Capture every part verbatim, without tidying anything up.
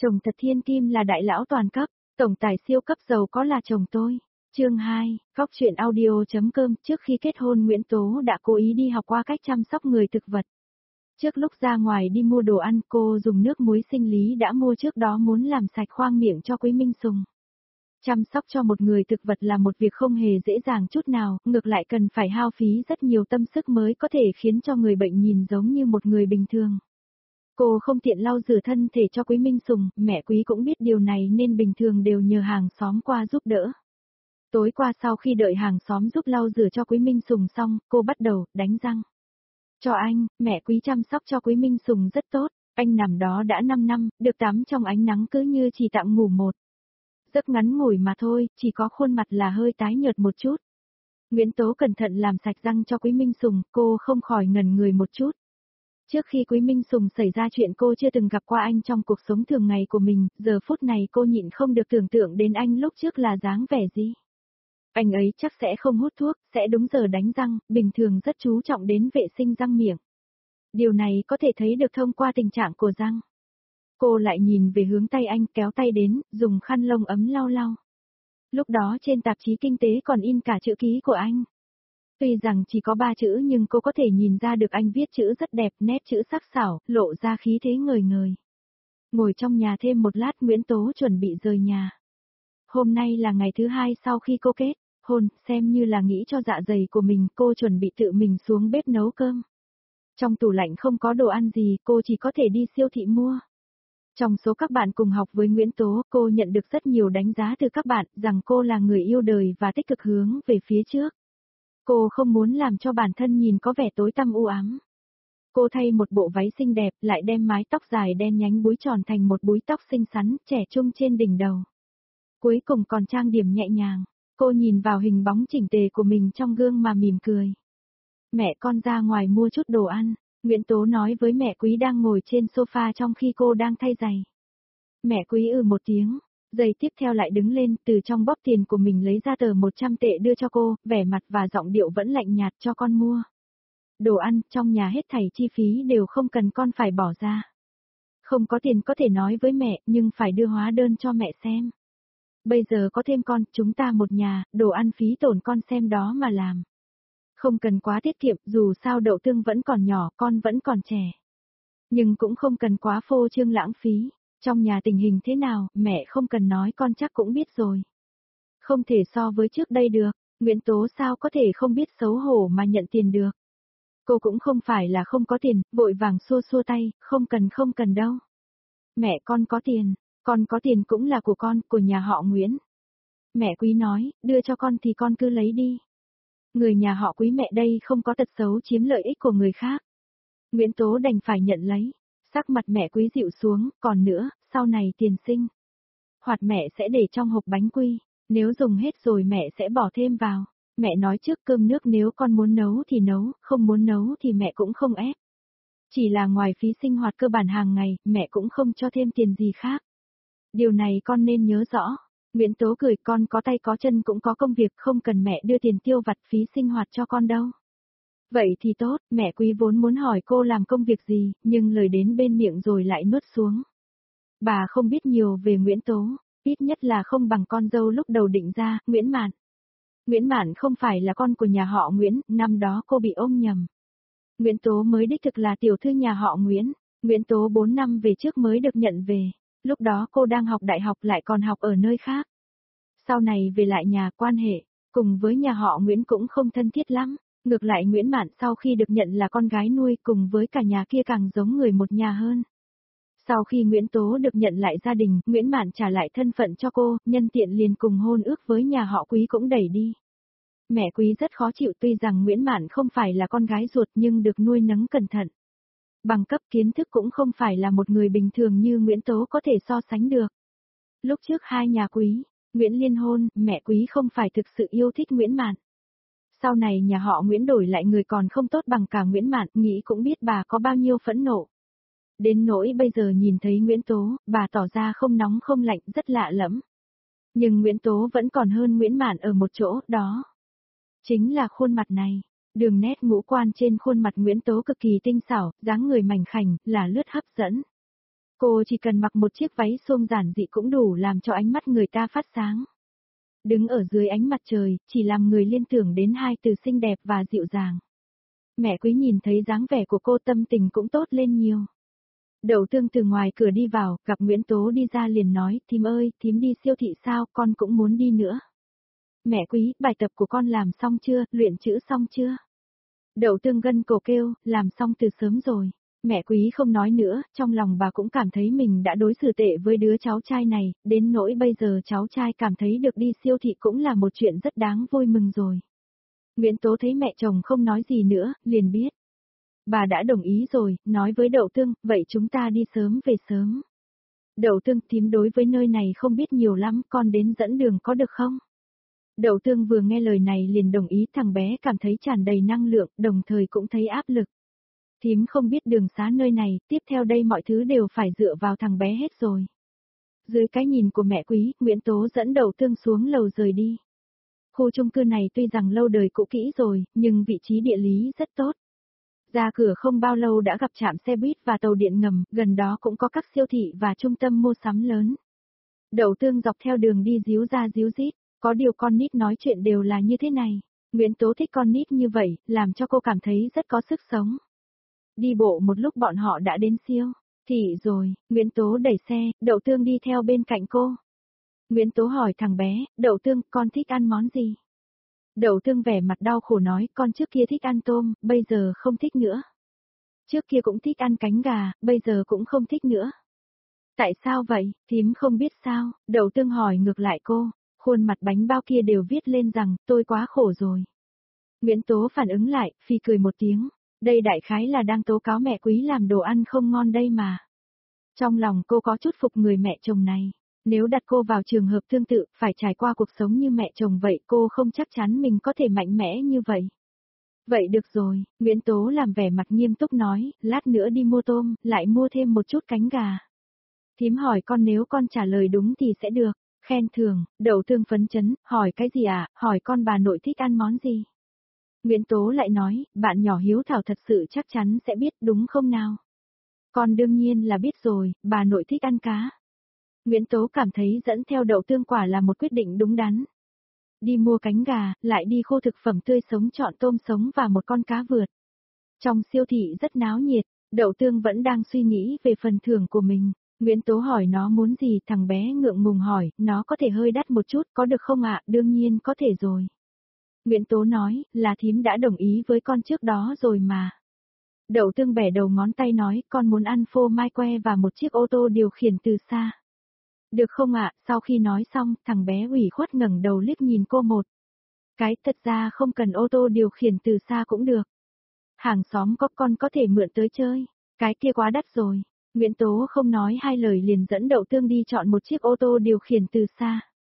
Chồng thật thiên kim là đại lão toàn cấp, tổng tài siêu cấp giàu có là chồng tôi. Chương hai, Phóc truyện audio.com. Trước khi kết hôn Nguyễn Tố đã cố ý đi học qua cách chăm sóc người thực vật. Trước lúc ra ngoài đi mua đồ ăn, cô dùng nước muối sinh lý đã mua trước đó muốn làm sạch khoang miệng cho Quý Minh Sùng. Chăm sóc cho một người thực vật là một việc không hề dễ dàng chút nào, ngược lại cần phải hao phí rất nhiều tâm sức mới có thể khiến cho người bệnh nhìn giống như một người bình thường. Cô không tiện lau rửa thân thể cho Quý Minh Sùng, mẹ Quý cũng biết điều này nên bình thường đều nhờ hàng xóm qua giúp đỡ. Tối qua sau khi đợi hàng xóm giúp lau rửa cho Quý Minh Sùng xong, cô bắt đầu đánh răng. Cho anh, mẹ Quý chăm sóc cho Quý Minh Sùng rất tốt, anh nằm đó đã năm năm, được tắm trong ánh nắng cứ như chỉ tạm ngủ một giấc ngắn ngủi mà thôi, chỉ có khuôn mặt là hơi tái nhợt một chút. Nguyễn Tố cẩn thận làm sạch răng cho Quý Minh Sùng, cô không khỏi ngẩn người một chút. Trước khi Quý Minh Sùng xảy ra chuyện cô chưa từng gặp qua anh trong cuộc sống thường ngày của mình, giờ phút này cô nhịn không được tưởng tượng đến anh lúc trước là dáng vẻ gì. Anh ấy chắc sẽ không hút thuốc, sẽ đúng giờ đánh răng, bình thường rất chú trọng đến vệ sinh răng miệng. Điều này có thể thấy được thông qua tình trạng của răng. Cô lại nhìn về hướng tay anh, kéo tay đến, dùng khăn lông ấm lau lau. Lúc đó trên tạp chí kinh tế còn in cả chữ ký của anh. Tuy rằng chỉ có ba chữ nhưng cô có thể nhìn ra được anh viết chữ rất đẹp, nét chữ sắc sảo, lộ ra khí thế ngời ngời. Ngồi trong nhà thêm một lát Nguyễn Tố chuẩn bị rời nhà. Hôm nay là ngày thứ hai sau khi cô kết hôn, xem như là nghĩ cho dạ dày của mình, cô chuẩn bị tự mình xuống bếp nấu cơm. Trong tủ lạnh không có đồ ăn gì, cô chỉ có thể đi siêu thị mua. Trong số các bạn cùng học với Nguyễn Tố, cô nhận được rất nhiều đánh giá từ các bạn rằng cô là người yêu đời và tích cực hướng về phía trước. Cô không muốn làm cho bản thân nhìn có vẻ tối tăm u ám. Cô thay một bộ váy xinh đẹp, lại đem mái tóc dài đen nhánh búi tròn thành một búi tóc xinh xắn, trẻ trung trên đỉnh đầu. Cuối cùng còn trang điểm nhẹ nhàng, cô nhìn vào hình bóng chỉnh tề của mình trong gương mà mỉm cười. Mẹ con ra ngoài mua chút đồ ăn, Nguyễn Tố nói với mẹ Quý đang ngồi trên sofa trong khi cô đang thay giày. Mẹ Quý ừ một tiếng. Giây tiếp theo lại đứng lên, từ trong bóp tiền của mình lấy ra tờ một trăm tệ đưa cho cô, vẻ mặt và giọng điệu vẫn lạnh nhạt, cho con mua. Đồ ăn, trong nhà hết thảy chi phí đều không cần con phải bỏ ra. Không có tiền có thể nói với mẹ, nhưng phải đưa hóa đơn cho mẹ xem. Bây giờ có thêm con, chúng ta một nhà, đồ ăn phí tổn con xem đó mà làm. Không cần quá tiết kiệm, dù sao đậu tương vẫn còn nhỏ, con vẫn còn trẻ. Nhưng cũng không cần quá phô trương lãng phí. Trong nhà tình hình thế nào, mẹ không cần nói con chắc cũng biết rồi. Không thể so với trước đây được, Nguyễn Tố sao có thể không biết xấu hổ mà nhận tiền được. Cô cũng không phải là không có tiền, vội vàng xua xua tay, không cần không cần đâu. Mẹ con có tiền, con có tiền cũng là của con, của nhà họ Nguyễn. Mẹ Quý nói, đưa cho con thì con cứ lấy đi. Người nhà họ Quý mẹ đây không có tật xấu chiếm lợi ích của người khác. Nguyễn Tố đành phải nhận lấy. Sắc mặt mẹ Quý dịu xuống, còn nữa, sau này tiền sinh hoạt mẹ sẽ để trong hộp bánh quy, nếu dùng hết rồi mẹ sẽ bỏ thêm vào. Mẹ nói trước cơm nước nếu con muốn nấu thì nấu, không muốn nấu thì mẹ cũng không ép. Chỉ là ngoài phí sinh hoạt cơ bản hàng ngày, mẹ cũng không cho thêm tiền gì khác. Điều này con nên nhớ rõ. Nguyễn Tố cười, con có tay có chân cũng có công việc, không cần mẹ đưa tiền tiêu vặt phí sinh hoạt cho con đâu. Vậy thì tốt, mẹ Quý vốn muốn hỏi cô làm công việc gì, nhưng lời đến bên miệng rồi lại nuốt xuống. Bà không biết nhiều về Nguyễn Tố, ít nhất là không bằng con dâu lúc đầu định ra, Nguyễn Mạn. Nguyễn Mạn không phải là con của nhà họ Nguyễn, năm đó cô bị ôm nhầm. Nguyễn Tố mới đích thực là tiểu thư nhà họ Nguyễn, Nguyễn Tố bốn năm về trước mới được nhận về, lúc đó cô đang học đại học lại còn học ở nơi khác. Sau này về lại nhà quan hệ, cùng với nhà họ Nguyễn cũng không thân thiết lắm. Ngược lại Nguyễn Mạn sau khi được nhận là con gái nuôi cùng với cả nhà kia càng giống người một nhà hơn. Sau khi Nguyễn Tố được nhận lại gia đình, Nguyễn Mạn trả lại thân phận cho cô, nhân tiện liền cùng hôn ước với nhà họ Quý cũng đẩy đi. Mẹ Quý rất khó chịu tuy rằng Nguyễn Mạn không phải là con gái ruột nhưng được nuôi nấng cẩn thận. Bằng cấp kiến thức cũng không phải là một người bình thường như Nguyễn Tố có thể so sánh được. Lúc trước hai nhà Quý, Nguyễn liên hôn, mẹ Quý không phải thực sự yêu thích Nguyễn Mạn. Sau này nhà họ Nguyễn đổi lại người còn không tốt bằng cả Nguyễn Mạn, nghĩ cũng biết bà có bao nhiêu phẫn nộ. Đến nỗi bây giờ nhìn thấy Nguyễn Tố, bà tỏ ra không nóng không lạnh, rất lạ lẫm. Nhưng Nguyễn Tố vẫn còn hơn Nguyễn Mạn ở một chỗ, đó. Chính là khuôn mặt này. Đường nét ngũ quan trên khuôn mặt Nguyễn Tố cực kỳ tinh xảo, dáng người mảnh khảnh, là lướt hấp dẫn. Cô chỉ cần mặc một chiếc váy xôm giản dị cũng đủ làm cho ánh mắt người ta phát sáng. Đứng ở dưới ánh mặt trời, chỉ làm người liên tưởng đến hai từ xinh đẹp và dịu dàng. Mẹ Quý nhìn thấy dáng vẻ của cô tâm tình cũng tốt lên nhiều. Đậu Tương từ ngoài cửa đi vào, gặp Nguyễn Tố đi ra liền nói, thím ơi, thím đi siêu thị sao, con cũng muốn đi nữa. Mẹ Quý, bài tập của con làm xong chưa, luyện chữ xong chưa? Đậu Tương gân cổ kêu, làm xong từ sớm rồi. Mẹ Quý không nói nữa, trong lòng bà cũng cảm thấy mình đã đối xử tệ với đứa cháu trai này, đến nỗi bây giờ cháu trai cảm thấy được đi siêu thị cũng là một chuyện rất đáng vui mừng rồi. Nguyễn Tố thấy mẹ chồng không nói gì nữa, liền biết. Bà đã đồng ý rồi, nói với Đậu Tương, vậy chúng ta đi sớm về sớm. Đậu Tương, thím đối với nơi này không biết nhiều lắm, con đến dẫn đường có được không? Đậu Tương vừa nghe lời này liền đồng ý, thằng bé cảm thấy tràn đầy năng lượng, đồng thời cũng thấy áp lực. Thím không biết đường xá nơi này, tiếp theo đây mọi thứ đều phải dựa vào thằng bé hết rồi. Dưới cái nhìn của mẹ Quý, Nguyễn Tố dẫn Đậu Tương xuống lầu rời đi. Khu chung cư này tuy rằng lâu đời cũ kỹ rồi, nhưng vị trí địa lý rất tốt. Ra cửa không bao lâu đã gặp trạm xe buýt và tàu điện ngầm, gần đó cũng có các siêu thị và trung tâm mua sắm lớn. Đậu Tương dọc theo đường đi díu ra díu dít, có điều con nít nói chuyện đều là như thế này. Nguyễn Tố thích con nít như vậy, làm cho cô cảm thấy rất có sức sống. Đi bộ một lúc bọn họ đã đến siêu thị rồi, Nguyễn Tố đẩy xe, Đậu Tương đi theo bên cạnh cô. Nguyễn Tố hỏi thằng bé, Đậu Tương, con thích ăn món gì? Đậu Tương vẻ mặt đau khổ nói, con trước kia thích ăn tôm, bây giờ không thích nữa. Trước kia cũng thích ăn cánh gà, bây giờ cũng không thích nữa. Tại sao vậy, thím không biết sao? Đậu Tương hỏi ngược lại cô, khuôn mặt bánh bao kia đều viết lên rằng, tôi quá khổ rồi. Nguyễn Tố phản ứng lại, phì cười một tiếng, đây đại khái là đang tố cáo mẹ Quý làm đồ ăn không ngon đây mà. Trong lòng cô có chút phục người mẹ chồng này. Nếu đặt cô vào trường hợp tương tự, phải trải qua cuộc sống như mẹ chồng vậy, cô không chắc chắn mình có thể mạnh mẽ như vậy. Vậy được rồi, Nguyễn Tố làm vẻ mặt nghiêm túc nói, lát nữa đi mua tôm, lại mua thêm một chút cánh gà. Thím hỏi con nếu con trả lời đúng thì sẽ được, khen thưởng, Đậu Tương phấn chấn, hỏi cái gì à, hỏi con bà nội thích ăn món gì. Nguyễn Tố lại nói, bạn nhỏ hiếu thảo thật sự chắc chắn sẽ biết đúng không nào. Con đương nhiên là biết rồi, bà nội thích ăn cá. Nguyễn Tố cảm thấy dẫn theo Đậu Tương quả là một quyết định đúng đắn. Đi mua cánh gà, lại đi khu thực phẩm tươi sống chọn tôm sống và một con cá vượt. Trong siêu thị rất náo nhiệt, Đậu Tương vẫn đang suy nghĩ về phần thưởng của mình. Nguyễn Tố hỏi nó muốn gì, thằng bé ngượng ngùng hỏi, nó có thể hơi đắt một chút, có được không ạ? Đương nhiên có thể rồi. Nguyễn Tố nói, là thím đã đồng ý với con trước đó rồi mà. Đậu Tương bẻ đầu ngón tay nói, con muốn ăn phô mai que và một chiếc ô tô điều khiển từ xa. Được không ạ? Sau khi nói xong, thằng bé ủy khuất ngẩng đầu liếc nhìn cô một cái, thật ra không cần ô tô điều khiển từ xa cũng được. Hàng xóm có con có thể mượn tới chơi, cái kia quá đắt rồi. Nguyễn Tố không nói hai lời liền dẫn Đậu Tương đi chọn một chiếc ô tô điều khiển từ xa.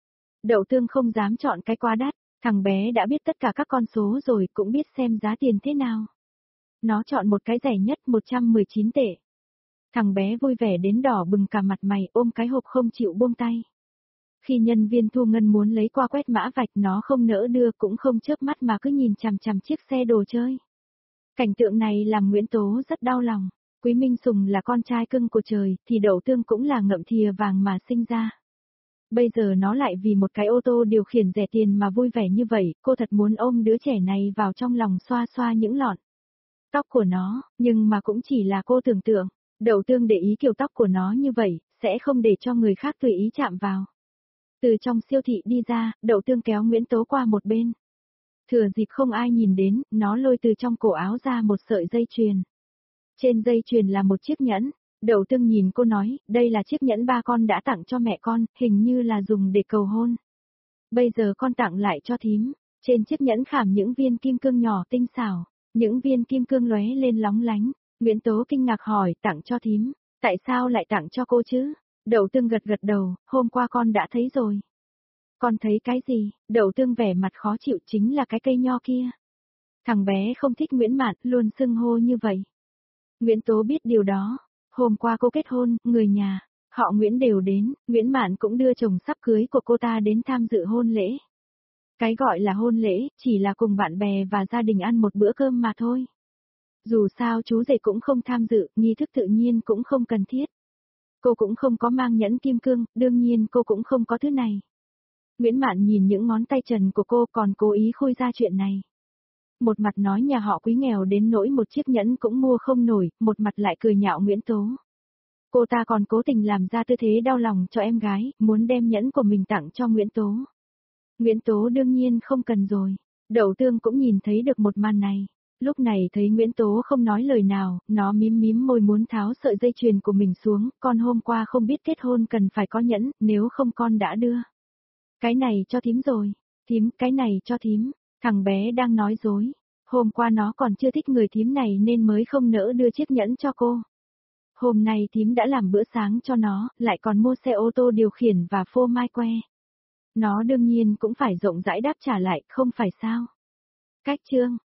Đậu Tương không dám chọn cái quá đắt, thằng bé đã biết tất cả các con số rồi, cũng biết xem giá tiền thế nào. Nó chọn một cái rẻ nhất một trăm mười chín tệ. Thằng bé vui vẻ đến đỏ bừng cả mặt mày, ôm cái hộp không chịu buông tay. Khi nhân viên thu ngân muốn lấy qua quét mã vạch, nó không nỡ đưa cũng không chớp mắt mà cứ nhìn chằm chằm chiếc xe đồ chơi. Cảnh tượng này làm Nguyễn Tố rất đau lòng. Quý Minh Sùng là con trai cưng của trời, thì Đậu Tương cũng là ngậm thìa vàng mà sinh ra. Bây giờ nó lại vì một cái ô tô điều khiển rẻ tiền mà vui vẻ như vậy, cô thật muốn ôm đứa trẻ này vào trong lòng xoa xoa những lọn tóc của nó, nhưng mà cũng chỉ là cô tưởng tượng. Đậu Tương để ý kiểu tóc của nó như vậy, sẽ không để cho người khác tùy ý chạm vào. Từ trong siêu thị đi ra, Đậu Tương kéo Nguyễn Tố qua một bên. Thừa dịp không ai nhìn đến, nó lôi từ trong cổ áo ra một sợi dây chuyền. Trên dây chuyền là một chiếc nhẫn. Đậu Tương nhìn cô nói, đây là chiếc nhẫn ba con đã tặng cho mẹ con, hình như là dùng để cầu hôn. Bây giờ con tặng lại cho thím. Trên chiếc nhẫn khảm những viên kim cương nhỏ tinh xảo, những viên kim cương lóe lên lóng lánh. Nguyễn Tố kinh ngạc hỏi, tặng cho thím, tại sao lại tặng cho cô chứ? Đậu Tương gật gật đầu, hôm qua con đã thấy rồi. Con thấy cái gì? Đậu Tương vẻ mặt khó chịu, chính là cái cây nho kia. Thằng bé không thích Nguyễn Mạn, luôn xưng hô như vậy. Nguyễn Tố biết điều đó. Hôm qua cô kết hôn, người nhà, họ Nguyễn đều đến, Nguyễn Mạn cũng đưa chồng sắp cưới của cô ta đến tham dự hôn lễ. Cái gọi là hôn lễ, chỉ là cùng bạn bè và gia đình ăn một bữa cơm mà thôi. Dù sao chú rể cũng không tham dự, nghi thức tự nhiên cũng không cần thiết. Cô cũng không có mang nhẫn kim cương, đương nhiên cô cũng không có thứ này. Nguyễn Mạn nhìn những ngón tay trần của cô còn cố ý khui ra chuyện này. Một mặt nói nhà họ Quý nghèo đến nỗi một chiếc nhẫn cũng mua không nổi, một mặt lại cười nhạo Nguyễn Tố. Cô ta còn cố tình làm ra tư thế đau lòng cho em gái, muốn đem nhẫn của mình tặng cho Nguyễn Tố. Nguyễn Tố đương nhiên không cần rồi. Đậu Tương cũng nhìn thấy được một màn này. Lúc này thấy Nguyễn Tố không nói lời nào, nó mím mím môi muốn tháo sợi dây chuyền của mình xuống, con hôm qua không biết kết hôn cần phải có nhẫn, nếu không con đã đưa. Cái này cho thím rồi, thím, cái này cho thím, thằng bé đang nói dối. Hôm qua nó còn chưa thích người thím này nên mới không nỡ đưa chiếc nhẫn cho cô. Hôm nay thím đã làm bữa sáng cho nó, lại còn mua xe ô tô điều khiển và phô mai que. Nó đương nhiên cũng phải rộng rãi đáp trả lại, không phải sao? Cách chương